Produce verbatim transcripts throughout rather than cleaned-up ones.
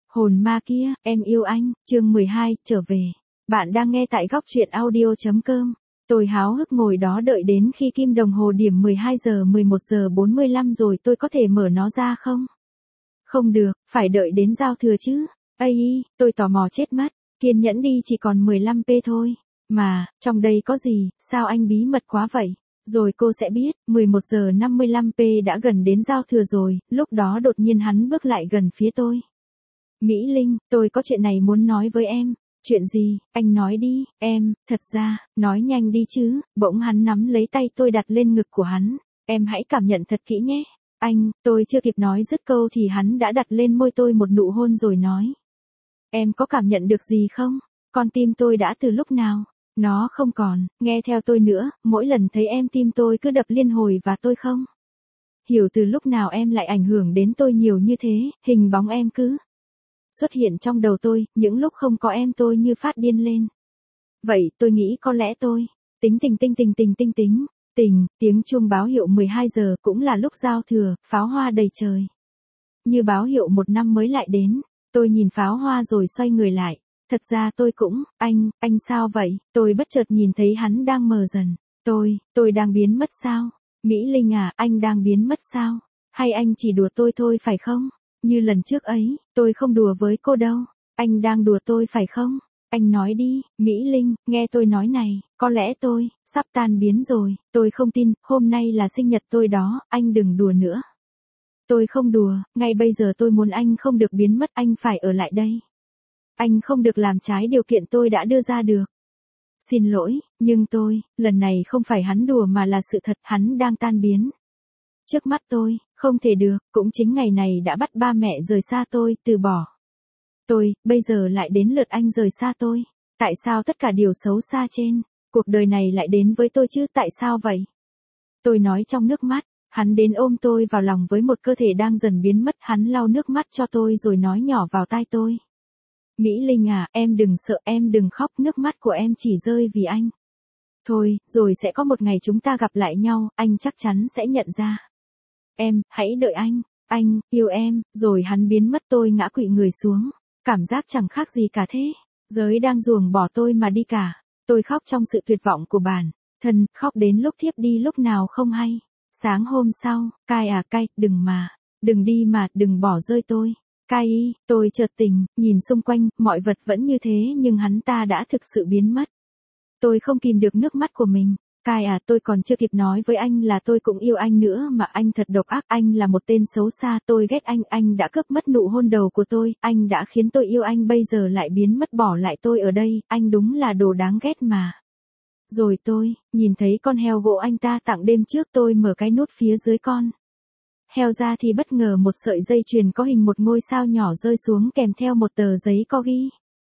Hồn ma kia, em yêu anh, chương mười hai, trở về. Bạn đang nghe tại góc truyện audio chấm com. Tôi háo hức ngồi đó đợi đến khi kim đồng hồ điểm mười hai giờ mười một giờ bốn mươi lăm rồi tôi có thể mở nó ra không? Không được, phải đợi đến giao thừa chứ. Ây, tôi tò mò chết mất, kiên nhẫn đi chỉ còn mười lăm phút thôi. Mà, trong đây có gì, sao anh bí mật quá vậy? Rồi cô sẽ biết, mười một giờ năm mươi lăm phút đã gần đến giao thừa rồi, lúc đó đột nhiên hắn bước lại gần phía tôi. Mỹ Linh, tôi có chuyện này muốn nói với em. Chuyện gì, anh nói đi, em, thật ra, nói nhanh đi chứ. Bỗng hắn nắm lấy tay tôi đặt lên ngực của hắn. Em hãy cảm nhận thật kỹ nhé. Anh, tôi chưa kịp nói dứt câu thì hắn đã đặt lên môi tôi một nụ hôn rồi nói. Em có cảm nhận được gì không? Con tim tôi đã từ lúc nào? Nó không còn, nghe theo tôi nữa, mỗi lần thấy em tim tôi cứ đập liên hồi và tôi không hiểu từ lúc nào em lại ảnh hưởng đến tôi nhiều như thế, hình bóng em cứ xuất hiện trong đầu tôi, những lúc không có em tôi như phát điên lên. Vậy tôi nghĩ có lẽ tôi, tính tình tinh tình tình tinh tính, tình, tiếng chuông báo hiệu mười hai giờ cũng là lúc giao thừa, pháo hoa đầy trời. Như báo hiệu một năm mới lại đến, tôi nhìn pháo hoa rồi xoay người lại. Thật ra tôi cũng, anh, anh sao vậy? Tôi bất chợt nhìn thấy hắn đang mờ dần. Tôi, tôi đang biến mất sao? Mỹ Linh à, anh đang biến mất sao? Hay anh chỉ đùa tôi thôi phải không? Như lần trước ấy, tôi không đùa với cô đâu. Anh đang đùa tôi phải không? Anh nói đi, Mỹ Linh, nghe tôi nói này, có lẽ tôi, sắp tan biến rồi, tôi không tin, hôm nay là sinh nhật tôi đó, anh đừng đùa nữa. Tôi không đùa, ngay bây giờ tôi muốn anh không được biến mất, anh phải ở lại đây. Anh không được làm trái điều kiện tôi đã đưa ra được. Xin lỗi, nhưng tôi, lần này không phải hắn đùa mà là sự thật, hắn đang tan biến. Trước mắt tôi, không thể được, cũng chính ngày này đã bắt ba mẹ rời xa tôi, từ bỏ. Tôi, bây giờ lại đến lượt anh rời xa tôi. Tại sao tất cả điều xấu xa trên cuộc đời này lại đến với tôi chứ, tại sao vậy? Tôi nói trong nước mắt, hắn đến ôm tôi vào lòng với một cơ thể đang dần biến mất, hắn lau nước mắt cho tôi rồi nói nhỏ vào tai tôi. Mỹ Linh à, em đừng sợ, em đừng khóc, nước mắt của em chỉ rơi vì anh. Thôi, rồi sẽ có một ngày chúng ta gặp lại nhau, anh chắc chắn sẽ nhận ra. Em, hãy đợi anh, anh, yêu em, rồi hắn biến mất tôi ngã quỵ người xuống. Cảm giác chẳng khác gì cả thế. Giới đang ruồng bỏ tôi mà đi cả. Tôi khóc trong sự tuyệt vọng của bản thân, khóc đến lúc thiếp đi lúc nào không hay. Sáng hôm sau, cai à cai, đừng mà, đừng đi mà, đừng bỏ rơi tôi. Cai y, tôi chợt tỉnh, nhìn xung quanh, mọi vật vẫn như thế nhưng hắn ta đã thực sự biến mất. Tôi không kìm được nước mắt của mình. Cai à, tôi còn chưa kịp nói với anh là tôi cũng yêu anh nữa mà anh thật độc ác, anh là một tên xấu xa, tôi ghét anh, anh đã cướp mất nụ hôn đầu của tôi, anh đã khiến tôi yêu anh bây giờ lại biến mất bỏ lại tôi ở đây, anh đúng là đồ đáng ghét mà. Rồi tôi, nhìn thấy con heo gỗ anh ta tặng đêm trước, tôi mở cái nút phía dưới con heo ra thì bất ngờ một sợi dây chuyền có hình một ngôi sao nhỏ rơi xuống kèm theo một tờ giấy có ghi.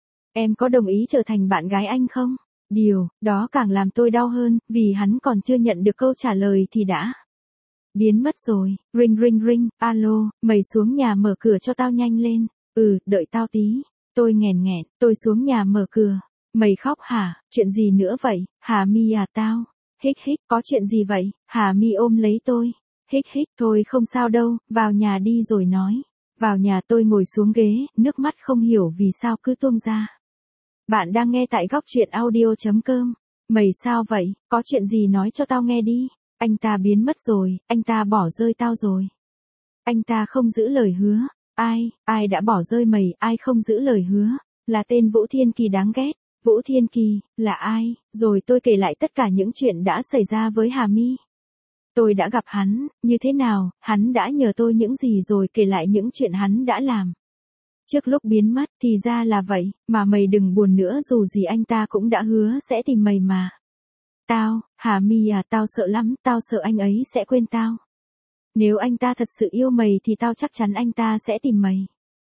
Em có đồng ý trở thành bạn gái anh không? Điều đó càng làm tôi đau hơn, vì hắn còn chưa nhận được câu trả lời thì đã biến mất rồi. Ring ring ring, alo, mày xuống nhà mở cửa cho tao nhanh lên. Ừ, đợi tao tí. Tôi nghẹn nghẹn, tôi xuống nhà mở cửa. Mày khóc hả? Chuyện gì nữa vậy? Hà Mi à tao. Hích hích, có chuyện gì vậy? Hà Mi ôm lấy tôi. Hích hích, thôi không sao đâu, vào nhà đi rồi nói. Vào nhà tôi ngồi xuống ghế, nước mắt không hiểu vì sao cứ tuôn ra. Bạn đang nghe tại góc truyện audio chấm com. Mày sao vậy, có chuyện gì nói cho tao nghe đi. Anh ta biến mất rồi, anh ta bỏ rơi tao rồi. Anh ta không giữ lời hứa. Ai, ai đã bỏ rơi mày, ai không giữ lời hứa? Là tên Vũ Thiên Kỳ đáng ghét. Vũ Thiên Kỳ, là ai? Rồi tôi kể lại tất cả những chuyện đã xảy ra với Hà Mi. Tôi đã gặp hắn, như thế nào, hắn đã nhờ tôi những gì rồi kể lại những chuyện hắn đã làm. Trước lúc biến mất, thì ra là vậy, mà mày đừng buồn nữa dù gì anh ta cũng đã hứa sẽ tìm mày mà. Tao, Hà Mi à, tao sợ lắm, tao sợ anh ấy sẽ quên tao. Nếu anh ta thật sự yêu mày thì tao chắc chắn anh ta sẽ tìm mày.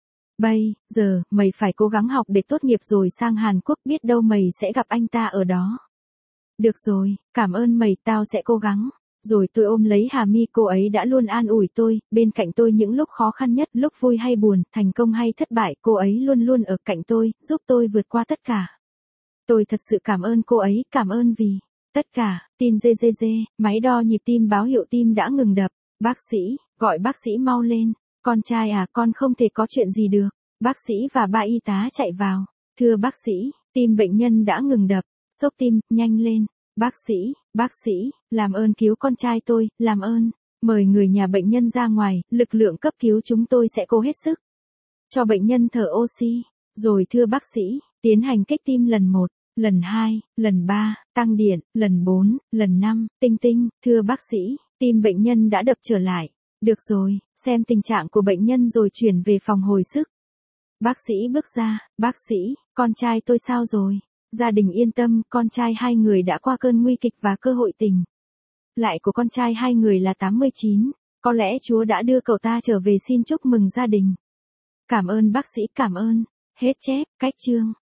Bây giờ, mày phải cố gắng học để tốt nghiệp rồi sang Hàn Quốc, biết đâu mày sẽ gặp anh ta ở đó. Được rồi, cảm ơn mày, tao sẽ cố gắng. Rồi tôi ôm lấy Hà Mi, cô ấy đã luôn an ủi tôi, bên cạnh tôi những lúc khó khăn nhất, lúc vui hay buồn, thành công hay thất bại, cô ấy luôn luôn ở cạnh tôi, giúp tôi vượt qua tất cả. Tôi thật sự cảm ơn cô ấy, cảm ơn vì tất cả. Tin dê dê dê, máy đo nhịp tim báo hiệu tim đã ngừng đập. Bác sĩ, gọi bác sĩ mau lên. Con trai à, con không thể có chuyện gì được. Bác sĩ và ba y tá chạy vào. Thưa bác sĩ, tim bệnh nhân đã ngừng đập, xốc tim, nhanh lên. Bác sĩ, bác sĩ, làm ơn cứu con trai tôi, làm ơn. Mời người nhà bệnh nhân ra ngoài, lực lượng cấp cứu chúng tôi sẽ cố hết sức. Cho bệnh nhân thở oxy. Rồi thưa bác sĩ, tiến hành kích tim lần một, lần hai, lần ba, tăng điện, lần bốn, lần năm, tinh tinh. Thưa bác sĩ, tim bệnh nhân đã đập trở lại. Được rồi, xem tình trạng của bệnh nhân rồi chuyển về phòng hồi sức. Bác sĩ bước ra, bác sĩ, con trai tôi sao rồi? Gia đình yên tâm, con trai hai người đã qua cơn nguy kịch và cơ hội tỉnh lại của con trai hai người là tám mươi chín. Có lẽ Chúa đã đưa cậu ta trở về, xin chúc mừng gia đình. Cảm ơn bác sĩ, cảm ơn. Hết chép, cách chương.